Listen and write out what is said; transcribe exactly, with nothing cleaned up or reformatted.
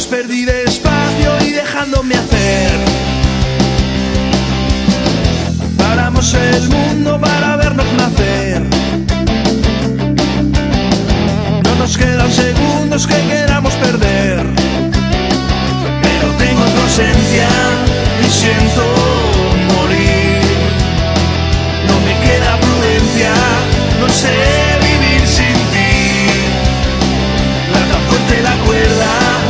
perdí despacio y dejándome hacer. Paramos el mundo para vernos nacer. No nos quedan segundos que